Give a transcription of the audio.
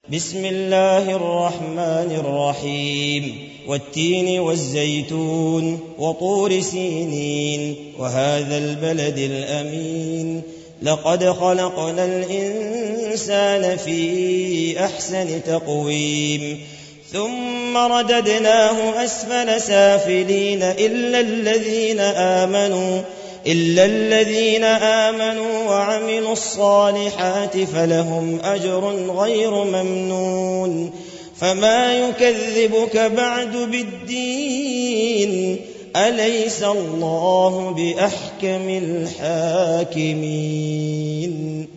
بسم الله الرحمن الرحيم والتين والزيتون وطور سينين وهذا البلد الأمين لقد خلقنا الإنسان في أحسن تقويم ثم رددناه أسفل سافلين إلا الذين آمنوا وعملوا الصالحات فلهم أجر غير ممنون فما يكذبك بعد بالدين أليس الله بأحكم الحاكمين.